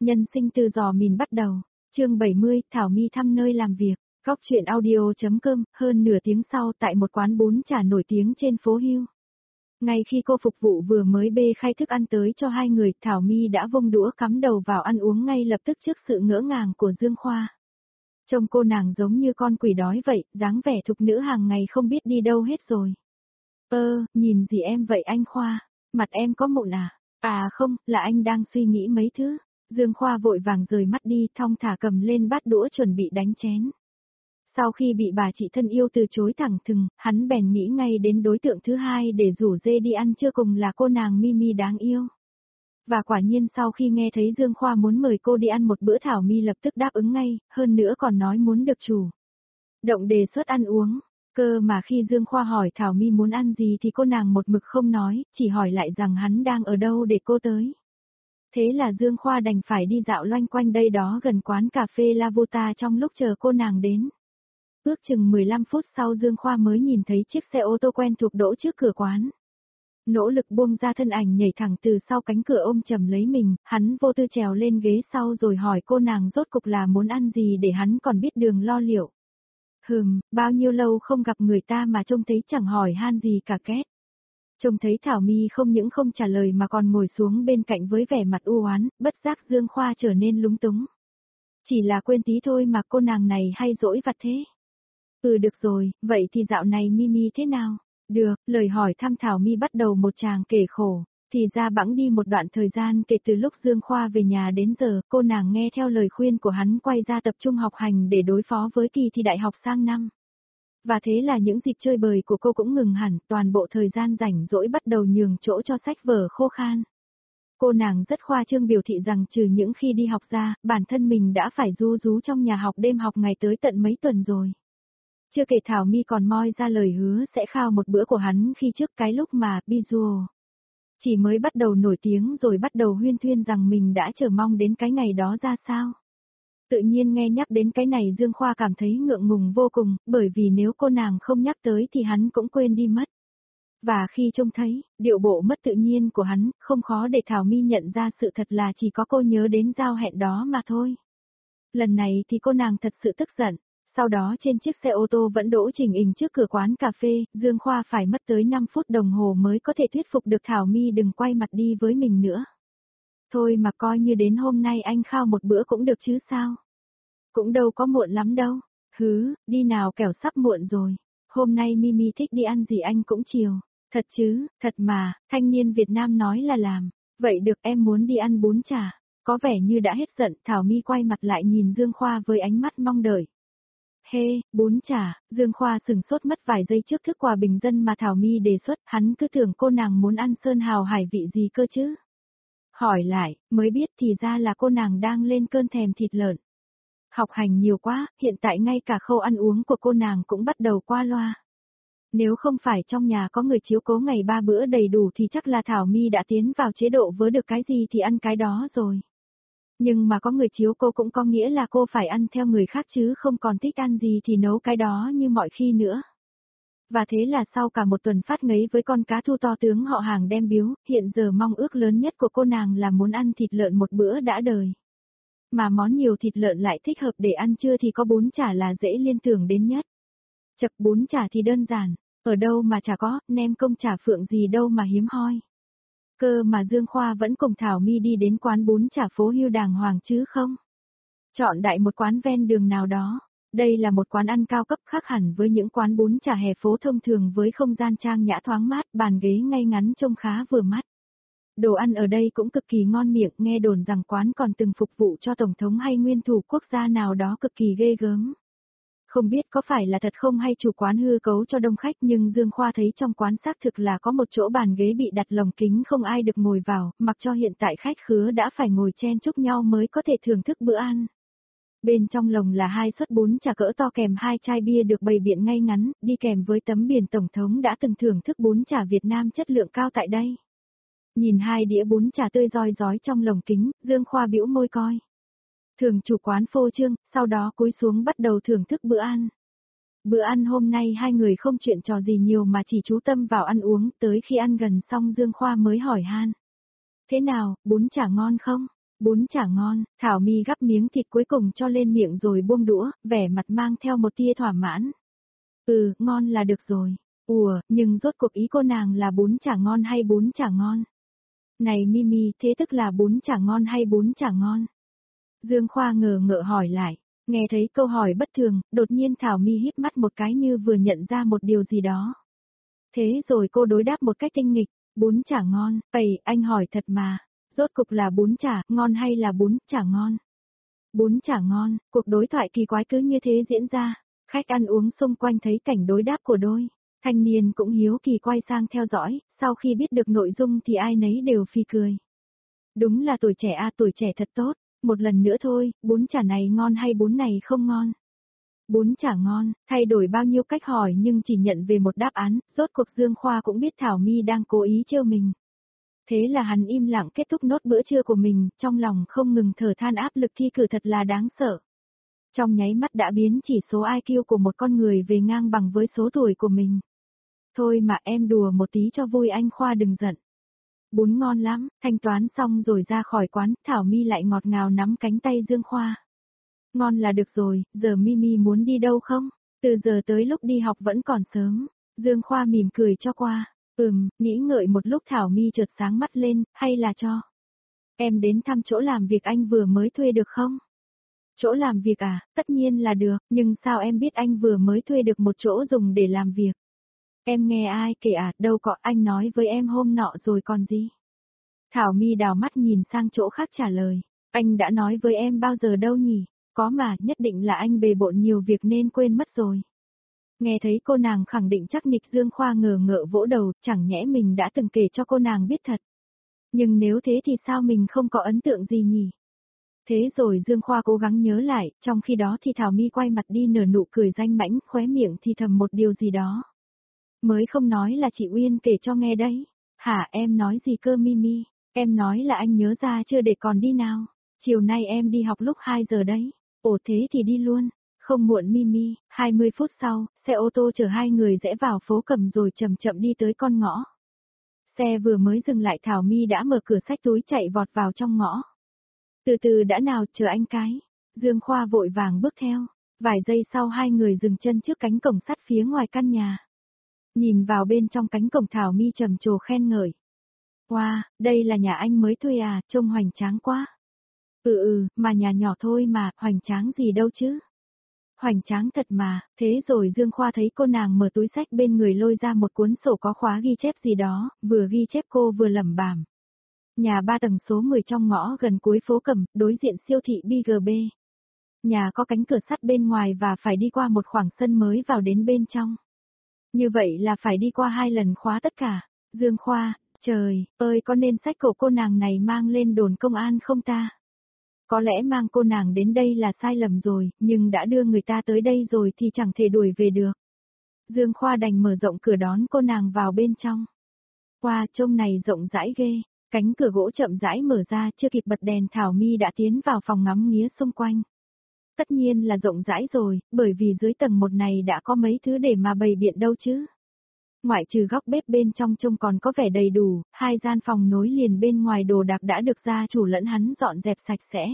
Nhân sinh từ giò mìn bắt đầu. Chương 70, Thảo My thăm nơi làm việc. Góc truyện audio.com. Hơn nửa tiếng sau tại một quán bún chả nổi tiếng trên phố Hưu. Ngay khi cô phục vụ vừa mới bê khay thức ăn tới cho hai người, Thảo My đã vung đũa cắm đầu vào ăn uống ngay lập tức trước sự ngỡ ngàng của Dương Khoa. Trông cô nàng giống như con quỷ đói vậy, dáng vẻ thục nữ hàng ngày không biết đi đâu hết rồi. Nhìn gì em vậy anh Khoa? Mặt em có mụn à? À không, là anh đang suy nghĩ mấy thứ. Dương Khoa vội vàng rời mắt đi, thong thả cầm lên bát đũa chuẩn bị đánh chén. Sau khi bị bà chị thân yêu từ chối thẳng thừng, hắn bèn nghĩ ngay đến đối tượng thứ hai để rủ dê đi ăn trưa cùng là cô nàng Mimi đáng yêu. Và quả nhiên sau khi nghe thấy Dương Khoa muốn mời cô đi ăn một bữa, Thảo My lập tức đáp ứng ngay, hơn nữa còn nói muốn được chủ động đề xuất ăn uống. Cơ mà khi Dương Khoa hỏi Thảo My muốn ăn gì thì cô nàng một mực không nói, chỉ hỏi lại rằng hắn đang ở đâu để cô tới. Thế là Dương Khoa đành phải đi dạo loanh quanh đây đó gần quán cà phê La Vota trong lúc chờ cô nàng đến. Ước chừng 15 phút sau Dương Khoa mới nhìn thấy chiếc xe ô tô quen thuộc đỗ trước cửa quán. Nỗ lực buông ra thân ảnh nhảy thẳng từ sau cánh cửa ôm chầm lấy mình, hắn vô tư trèo lên ghế sau rồi hỏi cô nàng rốt cục là muốn ăn gì để hắn còn biết đường lo liệu. Bao nhiêu lâu không gặp người ta mà trông thấy chẳng hỏi han gì cả két. Trông thấy Thảo My không những không trả lời mà còn ngồi xuống bên cạnh với vẻ mặt u oán, bất giác Dương Khoa trở nên lúng túng. Chỉ là quên tí thôi mà cô nàng này hay dỗi vặt thế. Được rồi, vậy thì dạo này Mimi thế nào? Được, lời hỏi thăm Thảo My bắt đầu một tràng kể khổ. Thì ra bẵng đi một đoạn thời gian kể từ lúc Dương Khoa về nhà đến giờ, cô nàng nghe theo lời khuyên của hắn quay ra tập trung học hành để đối phó với kỳ thi đại học sang năm. Và thế là những dịp chơi bời của cô cũng ngừng hẳn, toàn bộ thời gian rảnh rỗi bắt đầu nhường chỗ cho sách vở khô khan. Cô nàng rất khoa trương biểu thị rằng trừ những khi đi học ra, bản thân mình đã phải ru rú trong nhà học đêm học ngày tới tận mấy tuần rồi. Chưa kể Thảo My còn moi ra lời hứa sẽ khao một bữa của hắn khi trước cái lúc mà Bijuo chỉ mới bắt đầu nổi tiếng rồi bắt đầu huyên thuyên rằng mình đã chờ mong đến cái ngày đó ra sao. Tự nhiên nghe nhắc đến cái này Dương Khoa cảm thấy ngượng ngùng vô cùng, bởi vì nếu cô nàng không nhắc tới thì hắn cũng quên đi mất. Và khi trông thấy điệu bộ mất tự nhiên của hắn, không khó để Thảo My nhận ra sự thật là chỉ có cô nhớ đến giao hẹn đó mà thôi. Lần này thì cô nàng thật sự tức giận. Sau đó trên chiếc xe ô tô vẫn đỗ chỉnh ình trước cửa quán cà phê, Dương Khoa phải mất tới 5 phút đồng hồ mới có thể thuyết phục được Thảo My đừng quay mặt đi với mình nữa. Thôi mà coi như đến hôm nay anh khao một bữa cũng được chứ sao? Cũng đâu có muộn lắm đâu. Đi nào kẻo sắp muộn rồi. Hôm nay Mimi thích đi ăn gì anh cũng chiều. Thật chứ, thật mà, thanh niên Việt Nam nói là làm. Vậy được, em muốn đi ăn bún chả. Có vẻ như đã hết giận, Thảo My quay mặt lại nhìn Dương Khoa với ánh mắt mong đợi. Bún chả, Dương Khoa sừng sốt mất vài giây trước thức quà bình dân mà Thảo My đề xuất, hắn cứ tưởng cô nàng muốn ăn sơn hào hải vị gì cơ chứ. Hỏi lại, mới biết thì ra là cô nàng đang lên cơn thèm thịt lợn. Học hành nhiều quá, hiện tại ngay cả khâu ăn uống của cô nàng cũng bắt đầu qua loa. Nếu không phải trong nhà có người chiếu cố ngày 3 bữa đầy đủ thì chắc là Thảo My đã tiến vào chế độ vớ được cái gì thì ăn cái đó rồi. Nhưng mà có người chiếu cô cũng có nghĩa là cô phải ăn theo người khác chứ không còn thích ăn gì thì nấu cái đó như mọi khi nữa. Và thế là sau cả một tuần phát ngấy với con cá thu to tướng họ hàng đem biếu, hiện giờ mong ước lớn nhất của cô nàng là muốn ăn thịt lợn một bữa đã đời. Mà món nhiều thịt lợn lại thích hợp để ăn trưa thì có bún chả là dễ liên tưởng đến nhất. Chật, bún chả thì đơn giản, ở đâu mà chả có, nem công chả phượng gì đâu mà hiếm hoi. Cơ mà Dương Khoa vẫn cùng Thảo My đi đến quán bún chả phố Hưu đàng hoàng chứ không. Chọn đại một quán ven đường nào đó. Đây là một quán ăn cao cấp khác hẳn với những quán bún chả hè phố thông thường với không gian trang nhã thoáng mát, bàn ghế ngay ngắn trông khá vừa mắt. Đồ ăn ở đây cũng cực kỳ ngon miệng, nghe đồn rằng quán còn từng phục vụ cho tổng thống hay nguyên thủ quốc gia nào đó cực kỳ ghê gớm. Không biết có phải là thật không hay chủ quán hư cấu cho đông khách, nhưng Dương Khoa thấy trong quán xác thực là có một chỗ bàn ghế bị đặt lồng kính không ai được ngồi vào, mặc cho hiện tại khách khứa đã phải ngồi chen chúc nhau mới có thể thưởng thức bữa ăn. Bên trong lồng là 2 suất bún chả cỡ to kèm 2 chai bia được bày biện ngay ngắn, đi kèm với tấm biển tổng thống đã từng thưởng thức bún chả Việt Nam chất lượng cao tại đây. Nhìn 2 đĩa bún chả tươi rói rói trong lồng kính, Dương Khoa bĩu môi coi. Thường chủ quán phô trương, sau đó cúi xuống bắt đầu thưởng thức bữa ăn. Bữa ăn hôm nay hai người không chuyện trò gì nhiều mà chỉ chú tâm vào ăn uống, tới khi ăn gần xong Dương Khoa mới hỏi han. Thế nào, bún chả ngon không? Bún chả ngon, Thảo My gắp miếng thịt cuối cùng cho lên miệng rồi buông đũa, vẻ mặt mang theo một tia thỏa mãn. Ngon là được rồi. Nhưng rốt cuộc ý cô nàng là bún chả ngon hay bún chả ngon? Này Mimi, thế tức là bún chả ngon hay bún chả ngon? Dương Khoa ngờ ngợ hỏi lại. Nghe thấy câu hỏi bất thường, đột nhiên Thảo My híp mắt một cái như vừa nhận ra một điều gì đó. Thế rồi cô đối đáp một cách tinh nghịch, bún chả ngon, anh hỏi thật mà, rốt cục là bún chả ngon hay là bún chả ngon? Bún chả ngon, cuộc đối thoại kỳ quái cứ như thế diễn ra, khách ăn uống xung quanh thấy cảnh đối đáp của đôi. Thanh niên cũng hiếu kỳ quay sang theo dõi, sau khi biết được nội dung thì ai nấy đều phì cười. Đúng là tuổi trẻ tuổi trẻ thật tốt, một lần nữa thôi, bún chả này ngon hay bún này không ngon? Bún chả ngon, thay đổi bao nhiêu cách hỏi nhưng chỉ nhận về một đáp án, rốt cuộc Dương Khoa cũng biết Thảo My đang cố ý trêu mình. Thế là hắn im lặng kết thúc nốt bữa trưa của mình, trong lòng không ngừng thở than áp lực thi cử thật là đáng sợ. Trong nháy mắt đã biến chỉ số IQ của một con người về ngang bằng với số tuổi của mình. Thôi mà em đùa một tí cho vui anh Khoa đừng giận. Bún ngon lắm, thanh toán xong rồi ra khỏi quán, Thảo My lại ngọt ngào nắm cánh tay Dương Khoa. Ngon là được rồi, giờ Mimi muốn đi đâu không? Từ giờ tới lúc đi học vẫn còn sớm. Dương Khoa mỉm cười cho qua. Nghĩ ngợi một lúc Thảo My chợt sáng mắt lên, hay là cho em đến thăm chỗ làm việc anh vừa mới thuê được không? Chỗ làm việc à, tất nhiên là được, nhưng sao em biết anh vừa mới thuê được một chỗ dùng để làm việc? Em nghe ai kể à, đâu có, anh nói với em hôm nọ rồi còn gì? Thảo My đào mắt nhìn sang chỗ khác trả lời, anh đã nói với em bao giờ đâu nhỉ? Có mà, nhất định là anh bề bộn nhiều việc nên quên mất rồi. Nghe thấy cô nàng khẳng định chắc nịch Dương Khoa ngờ ngợ vỗ đầu, chẳng nhẽ mình đã từng kể cho cô nàng biết thật. Nhưng nếu thế thì sao mình không có ấn tượng gì nhỉ? Thế rồi Dương Khoa cố gắng nhớ lại, trong khi đó thì Thảo My quay mặt đi nở nụ cười danh mãnh, khóe miệng thì thầm một điều gì đó. Mới không nói là chị Uyên kể cho nghe đấy. Hả, em nói gì cơ Mimi? Em nói là anh nhớ ra chưa để còn đi nào. Chiều nay em đi học lúc 2 giờ đấy. Ồ thế thì đi luôn. Không muộn Mimi, 20 phút sau, xe ô tô chở hai người rẽ vào phố Cẩm rồi chậm chậm đi tới con ngõ. Xe vừa mới dừng lại Thảo My đã mở cửa xách túi chạy vọt vào trong ngõ. Từ từ đã nào, chờ anh cái. Dương Khoa vội vàng bước theo. Vài giây sau hai người dừng chân trước cánh cổng sắt phía ngoài căn nhà. Nhìn vào bên trong cánh cổng Thảo My trầm trồ khen ngợi. Wow, đây là nhà anh mới thuê à, trông hoành tráng quá. Mà nhà nhỏ thôi mà, hoành tráng gì đâu chứ. Hoành tráng thật mà, thế rồi Dương Khoa thấy cô nàng mở túi xách bên người lôi ra một cuốn sổ có khóa ghi chép gì đó, vừa ghi chép cô vừa lẩm bẩm. Nhà 3 tầng số 10 trong ngõ gần cuối phố Cẩm, đối diện siêu thị BGB. Nhà có cánh cửa sắt bên ngoài và phải đi qua một khoảng sân mới vào đến bên trong. Như vậy là phải đi qua 2 lần khóa tất cả. Dương Khoa, trời ơi có nên xách cổ cô nàng này mang lên đồn công an không ta? Có lẽ mang cô nàng đến đây là sai lầm rồi, nhưng đã đưa người ta tới đây rồi thì chẳng thể đuổi về được. Dương Khoa đành mở rộng cửa đón cô nàng vào bên trong. Wow, trông này rộng rãi ghê. Cánh cửa gỗ chậm rãi mở ra, chưa kịp bật đèn Thảo My đã tiến vào phòng ngắm nghía xung quanh. Tất nhiên là rộng rãi rồi, bởi vì dưới tầng 1 này đã có mấy thứ để mà bày biện đâu chứ. Ngoại trừ góc bếp bên trong trông còn có vẻ đầy đủ, 2 gian phòng nối liền bên ngoài đồ đạc đã được gia chủ lẫn hắn dọn dẹp sạch sẽ.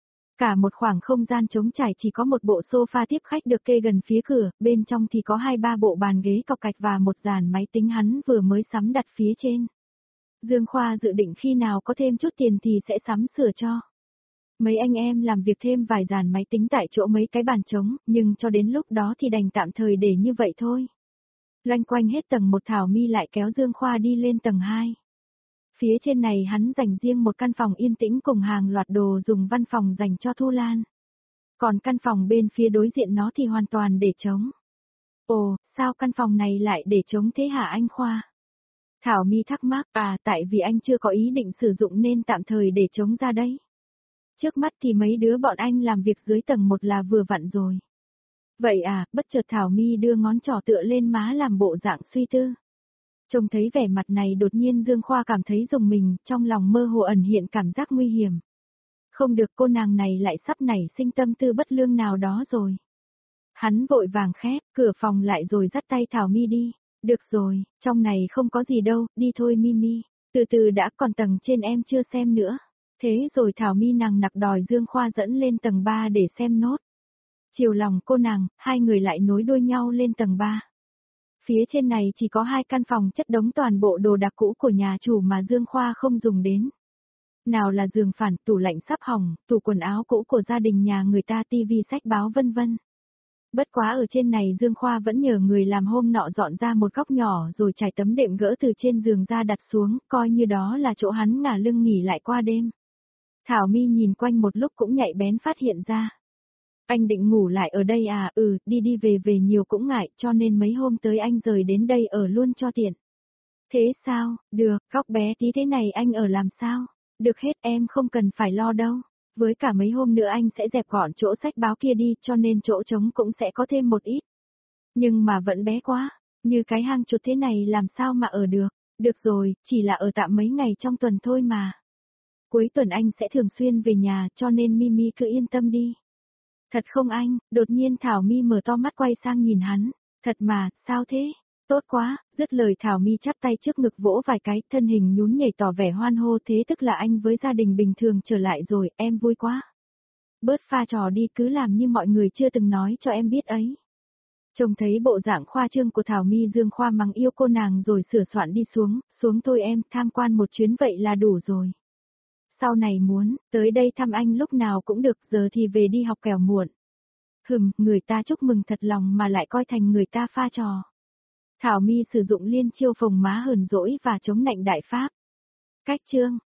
Cả một khoảng không gian trống trải chỉ có một bộ sofa tiếp khách được kê gần phía cửa, bên trong thì có 2-3 bộ bàn ghế cọc gạch và một dàn máy tính hắn vừa mới sắm đặt phía trên. Dương Khoa dự định khi nào có thêm chút tiền thì sẽ sắm sửa cho. Mấy anh em làm việc thêm vài dàn máy tính tại chỗ mấy cái bàn trống, nhưng cho đến lúc đó thì đành tạm thời để như vậy thôi. Loanh quanh hết tầng 1 Thảo My lại kéo Dương Khoa đi lên tầng 2. Phía trên này hắn dành riêng một căn phòng yên tĩnh cùng hàng loạt đồ dùng văn phòng dành cho Thu Lan. Còn căn phòng bên phía đối diện nó thì hoàn toàn để trống. Ồ, sao căn phòng này lại để trống thế hả anh Khoa? Thảo My thắc mắc, tại vì anh chưa có ý định sử dụng nên tạm thời để trống ra đấy. Trước mắt thì mấy đứa bọn anh làm việc dưới tầng 1 là vừa vặn rồi. Vậy à, bất chợt Thảo My đưa ngón trỏ tựa lên má làm bộ dạng suy tư. Trông thấy vẻ mặt này đột nhiên Dương Khoa cảm thấy rùng mình, trong lòng mơ hồ ẩn hiện cảm giác nguy hiểm. Không được, cô nàng này lại sắp nảy sinh tâm tư bất lương nào đó rồi. Hắn vội vàng khép cửa phòng lại rồi dắt tay Thảo My đi. Được rồi, trong này không có gì đâu, đi thôi Mimi. Từ từ đã, còn tầng trên em chưa xem nữa. Thế rồi Thảo My nàng nặc đòi Dương Khoa dẫn lên tầng 3 để xem nốt. Chiều lòng cô nàng, hai người lại nối đuôi nhau lên tầng 3. Phía trên này chỉ có 2 căn phòng chất đống toàn bộ đồ đạc cũ của nhà chủ mà Dương Khoa không dùng đến. Nào là giường phản, tủ lạnh sắp hỏng, tủ quần áo cũ của gia đình nhà người ta, tivi sách báo vân vân. Bất quá ở trên này Dương Khoa vẫn nhờ người làm hôm nọ dọn ra một góc nhỏ rồi trải tấm đệm gỡ từ trên giường ra đặt xuống, coi như đó là chỗ hắn ngả lưng nghỉ lại qua đêm. Thảo My nhìn quanh một lúc cũng nhạy bén phát hiện ra. Anh định ngủ lại ở đây à? Đi đi về về nhiều cũng ngại, cho nên mấy hôm tới anh rời đến đây ở luôn cho tiện. Thế sao, được, góc bé tí thế này anh ở làm sao? Được hết, em không cần phải lo đâu. Với cả mấy hôm nữa anh sẽ dẹp gọn chỗ sách báo kia đi, cho nên chỗ trống cũng sẽ có thêm một ít. Nhưng mà vẫn bé quá, như cái hang chuột thế này làm sao mà ở được. Được rồi, chỉ là ở tạm mấy ngày trong tuần thôi mà. Cuối tuần anh sẽ thường xuyên về nhà, cho nên Mimi cứ yên tâm đi. Thật không anh? Đột nhiên Thảo My mở to mắt quay sang nhìn hắn. Thật mà, sao thế? Tốt quá, dứt lời Thảo My chắp tay trước ngực vỗ vài cái, thân hình nhún nhảy tỏ vẻ hoan hô, thế tức là anh với gia đình bình thường trở lại rồi, em vui quá. Bớt pha trò đi, cứ làm như mọi người chưa từng nói cho em biết ấy. Trông thấy bộ dạng khoa trương của Thảo My, Dương Khoa mắng yêu cô nàng rồi sửa soạn đi xuống thôi em, tham quan một chuyến vậy là đủ rồi. Sau này muốn, tới đây thăm anh lúc nào cũng được, giờ thì về đi học kẻo muộn. Người ta chúc mừng thật lòng mà lại coi thành người ta pha trò. Thảo My sử dụng liên chiêu phồng má hờn dỗi và chống nạnh đại pháp. Cách chương